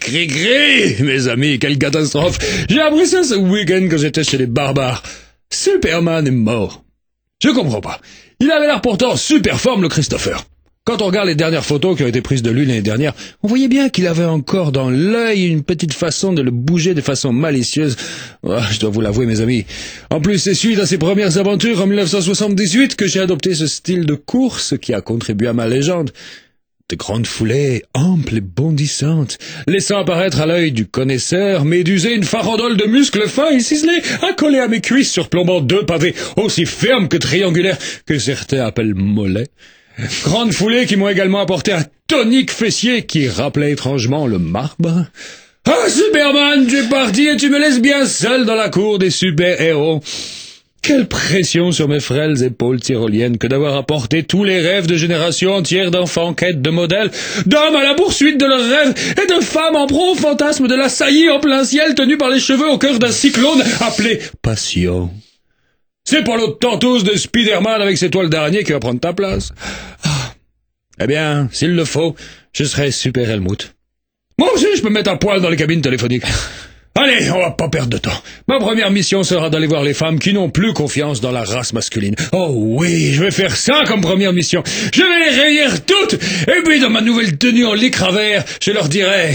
Gris, mes amis, quelle catastrophe. J'ai appris ça ce week-end quand j'étais chez les barbares. Superman est mort. Je comprends pas. Il avait l'air pourtant super forme, le Christopher. Quand on regarde les dernières photos qui ont été prises de lui l'année dernière, on voyait bien qu'il avait encore dans l'œil une petite façon de le bouger de façon malicieuse. Oh, je dois vous l'avouer, mes amis. En plus, c'est suite à ses premières aventures en 1978 que j'ai adopté ce style de course qui a contribué à ma légende. De grandes foulées, amples et bondissantes, laissant apparaître à l'œil du connaisseur, m'éduser une farandole de muscles fins et ciselés, accolés à mes cuisses surplombant deux pavés aussi fermes que triangulaires que certains appellent mollets. Grandes foulées qui m'ont également apporté un tonique fessier qui rappelait étrangement le marbre. Ah, Superman, tu es parti et tu me laisses bien seul dans la cour des super-héros. Quelle pression sur mes frêles épaules tyroliennes que d'avoir apporté tous les rêves de générations entières d'enfants en quête de modèles, d'hommes à la poursuite de leurs rêves, et de femmes en proie au fantasme de la saillie en plein ciel tenue par les cheveux au cœur d'un cyclone appelé passion. C'est pas l'autre tentouse de Spider-Man avec ses toiles d'araignée qui va prendre ta place. Ah. Eh bien, s'il le faut, je serai Super Helmut. Moi aussi, je peux me mettre à poil dans les cabines téléphoniques. Allez, on va pas perdre de temps. Ma première mission sera d'aller voir les femmes qui n'ont plus confiance dans la race masculine. Oh oui, je vais faire ça comme première mission. Je vais les réunir toutes, et puis dans ma nouvelle tenue en lycra vert, je leur dirai...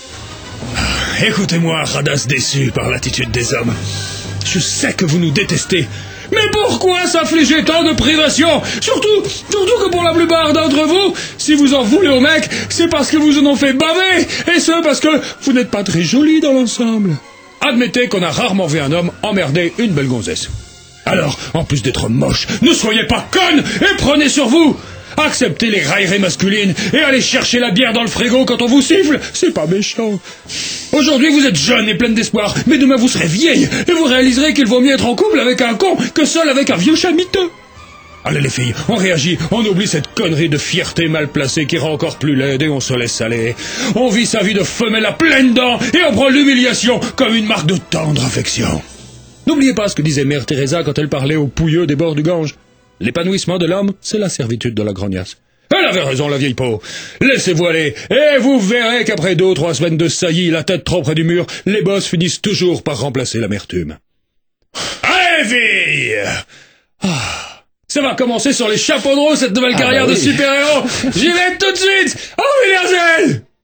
Écoutez-moi, radasses déçus par l'attitude des hommes. Je sais que vous nous détestez. Mais pourquoi s'affliger tant de privations? Surtout que pour la plupart d'entre vous, si vous en voulez aux mecs, c'est parce que vous en ont fait baver, et ce parce que vous n'êtes pas très jolis dans l'ensemble. Admettez qu'on a rarement vu un homme emmerder une belle gonzesse. Alors, en plus d'être moche, ne soyez pas connes et prenez sur vous. Acceptez les railleries masculines et allez chercher la bière dans le frigo quand on vous siffle, c'est pas méchant. Aujourd'hui vous êtes jeune et pleine d'espoir, mais demain vous serez vieille et vous réaliserez qu'il vaut mieux être en couple avec un con que seul avec un vieux chat miteux. Allez les filles, on réagit, on oublie cette connerie de fierté mal placée qui rend encore plus laide et on se laisse aller. On vit sa vie de femelle à pleines dents et on prend l'humiliation comme une marque de tendre affection. N'oubliez pas ce que disait Mère Teresa quand elle parlait aux pouilleux des bords du Gange. L'épanouissement de l'homme, c'est la servitude de la grognasse. Elle avait raison, la vieille peau. Laissez-vous aller, et vous verrez qu'après 2 ou 3 semaines de saillie, la tête trop près du mur, les bosses finissent toujours par remplacer l'amertume. Allez, filles! Ça va commencer sur les chapeaux de roue, cette nouvelle carrière de super-héros. J'y vais tout de suite. Au revoir.